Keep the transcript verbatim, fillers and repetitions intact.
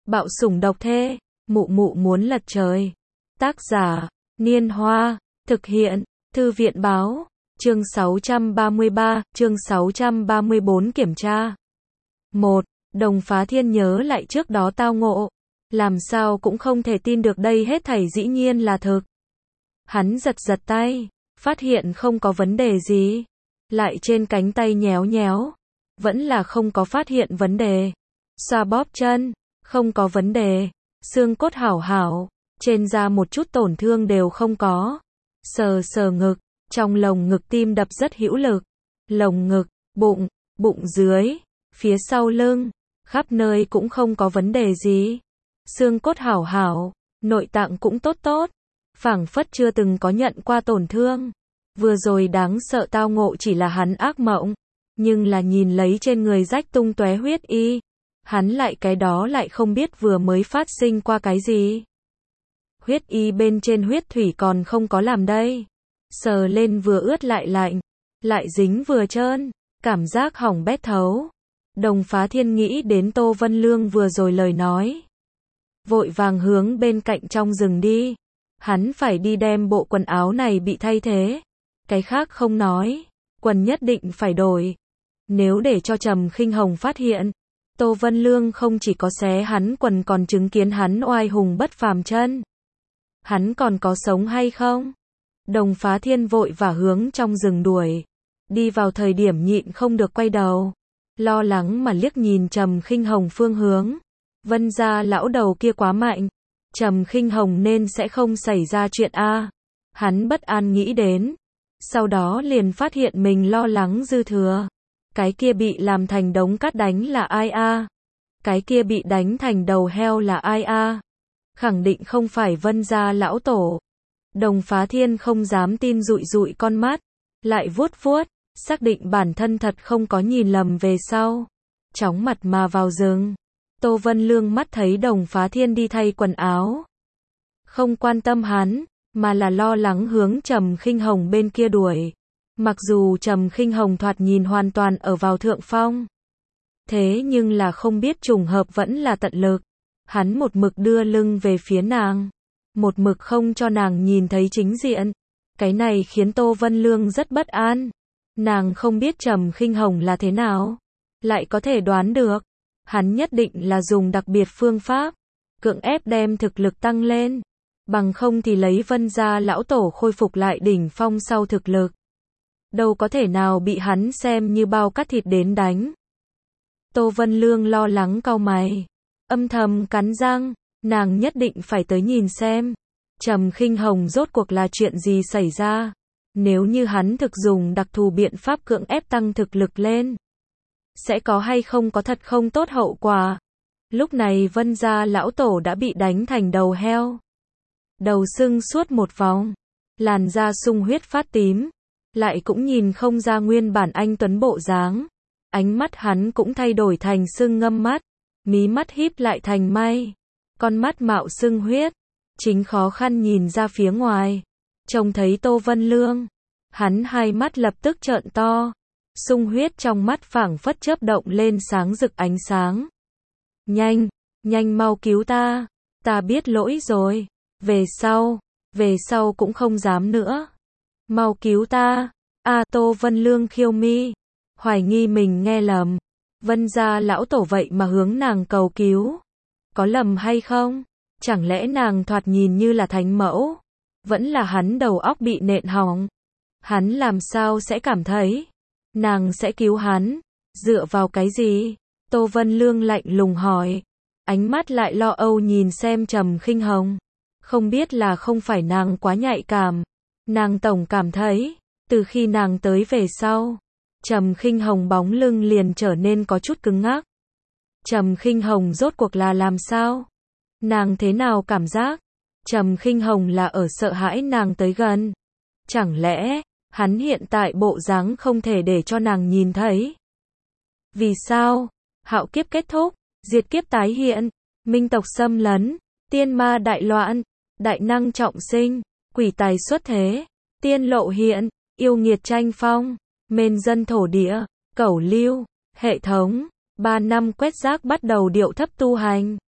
Bạo sủng độc thê, mụ mụ muốn lật trời. Tác giả, Niên Hoa, thực hiện, Thư viện Báo, chương sáu trăm ba mươi ba, chương sáu trăm ba mươi bốn kiểm tra. một. Đồng Phá Thiên nhớ lại trước đó tao ngộ. Làm sao cũng không thể tin được đây hết thảy dĩ nhiên là thực. Hắn giật giật tay, phát hiện không có vấn đề gì. Lại trên cánh tay nhéo nhéo, vẫn là không có phát hiện vấn đề. Xoa bóp chân, không có vấn đề. Xương cốt hảo hảo, trên da một chút tổn thương đều không có. Sờ sờ ngực, trong lồng ngực tim đập rất hữu lực. Lồng ngực, bụng, bụng dưới, phía sau lưng, khắp nơi cũng không có vấn đề gì. Xương cốt hảo hảo, nội tạng cũng tốt tốt, phảng phất chưa từng có nhận qua tổn thương. Vừa rồi đáng sợ tao ngộ chỉ là hắn ác mộng, nhưng là nhìn lấy trên người rách tung tóe huyết y, hắn lại cái đó lại không biết vừa mới phát sinh qua cái gì. Huyết y bên trên huyết thủy còn không có làm đây. Sờ lên vừa ướt lại lạnh, lại dính vừa trơn, cảm giác hỏng bét thấu. Đồng Phá Thiên nghĩ đến Tô Vân Lương vừa rồi lời nói. Vội vàng hướng bên cạnh trong rừng đi. Hắn phải đi đem bộ quần áo này bị thay thế. Cái khác không nói, quần nhất định phải đổi. Nếu để cho Trầm Khinh Hồng phát hiện, Tô Vân Lương không chỉ có xé hắn quần còn chứng kiến hắn oai hùng bất phàm chân. Hắn còn có sống hay không? Đồng Phá Thiên vội và hướng trong rừng đuổi. Đi vào thời điểm nhịn không được quay đầu. Lo lắng mà liếc nhìn Trầm Khinh Hồng phương hướng. Vân gia lão đầu kia quá mạnh. Trầm Khinh Hồng nên sẽ không xảy ra chuyện a. Hắn bất an nghĩ đến. Sau đó liền phát hiện mình lo lắng dư thừa. Cái kia bị làm thành đống cát đánh là ai a? Cái kia bị đánh thành đầu heo là ai a? Khẳng định không phải Vân gia lão tổ. Đồng Phá Thiên không dám tin dụi dụi con mắt, lại vuốt vuốt, xác định bản thân thật không có nhìn lầm về sau. Chóng mặt mà vào rừng. Tô Vân Lương mắt thấy Đồng Phá Thiên đi thay quần áo. Không quan tâm hắn, mà là lo lắng hướng Trầm Khinh Hồng bên kia đuổi. Mặc dù Trầm Khinh Hồng thoạt nhìn hoàn toàn ở vào thượng phong. Thế nhưng là không biết trùng hợp vẫn là tận lực. Hắn một mực đưa lưng về phía nàng. Một mực không cho nàng nhìn thấy chính diện. Cái này khiến Tô Vân Lương rất bất an. Nàng không biết Trầm Khinh Hồng là thế nào. Lại có thể đoán được. Hắn nhất định là dùng đặc biệt phương pháp. Cưỡng ép đem thực lực tăng lên. Bằng không thì lấy Vân gia lão tổ khôi phục lại đỉnh phong sau thực lực. Đâu có thể nào bị hắn xem như bao cắt thịt đến đánh. Tô Vân Lương lo lắng cau mày. Âm thầm cắn răng. Nàng nhất định phải tới nhìn xem. Trầm Khinh Hồng rốt cuộc là chuyện gì xảy ra. Nếu như hắn thực dùng đặc thù biện pháp cưỡng ép tăng thực lực lên. Sẽ có hay không có thật không tốt hậu quả. Lúc này Vân gia lão tổ đã bị đánh thành đầu heo. Đầu sưng suốt một vòng. Làn da sung huyết phát tím. Lại cũng nhìn không ra nguyên bản anh tuấn bộ dáng. Ánh mắt hắn cũng thay đổi thành sưng ngâm mắt. Mí mắt híp lại thành may. Con mắt mạo sưng huyết. Chính khó khăn nhìn ra phía ngoài. Trông thấy Tô Vân Lương. Hắn hai mắt lập tức trợn to. Sung huyết trong mắt phảng phất chớp động lên sáng rực ánh sáng. Nhanh, nhanh mau cứu ta. Ta biết lỗi rồi. Về sau, về sau cũng không dám nữa. Mau cứu ta. A Tô Vân Lương khiêu mi. Hoài nghi mình nghe lầm. Vân gia lão tổ vậy mà hướng nàng cầu cứu. Có lầm hay không? Chẳng lẽ nàng thoạt nhìn như là thánh mẫu? Vẫn là hắn đầu óc bị nện hỏng. Hắn làm sao sẽ cảm thấy nàng sẽ cứu hắn? Dựa vào cái gì? Tô Vân Lương lạnh lùng hỏi. Ánh mắt lại lo âu nhìn xem Trầm Khinh Hồng. Không biết là không phải nàng quá nhạy cảm. Nàng tổng cảm thấy, từ khi nàng tới về sau, Trầm Khinh Hồng bóng lưng liền trở nên có chút cứng ngắc. Trầm Khinh Hồng rốt cuộc là làm sao? Nàng thế nào cảm giác? Trầm Khinh Hồng là ở sợ hãi nàng tới gần. Chẳng lẽ, hắn hiện tại bộ dáng không thể để cho nàng nhìn thấy? Vì sao? Hạo kiếp kết thúc, diệt kiếp tái hiện, minh tộc xâm lấn, tiên ma đại loạn, đại năng trọng sinh, quỷ tài xuất thế, tiên lộ hiện, yêu nghiệt tranh phong, mên dân thổ địa, cẩu lưu, hệ thống, ba năm quét rác bắt đầu điệu thấp tu hành.